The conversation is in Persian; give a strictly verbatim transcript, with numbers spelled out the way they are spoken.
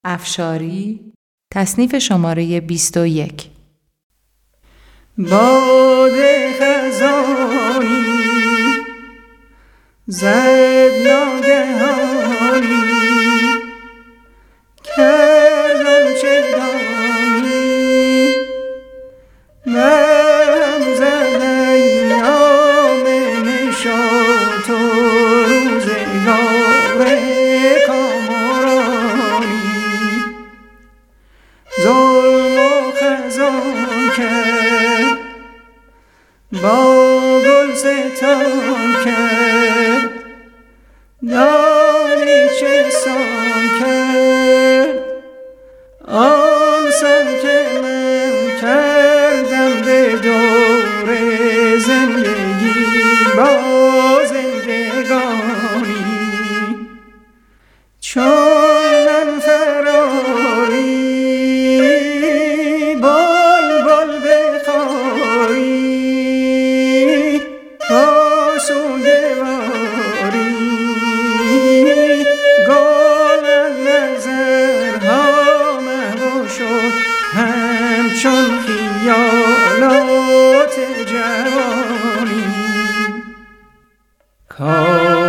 افشاری تصنیف شماره بیست و یک. باد خزانی زد ناگهانی، کرد آنچه دانی، بهم زد ایام نشاط و روزگار کامرانی. ظلم و خزان کرد، با گلستان کرد، دانه سان کرد، آن سان که من کردم به دور زندگی با زندگانی. چون من فراری بلبل بخواری، تا سوگواری گل از نظرها محو شد، همچون خیالات جوانی.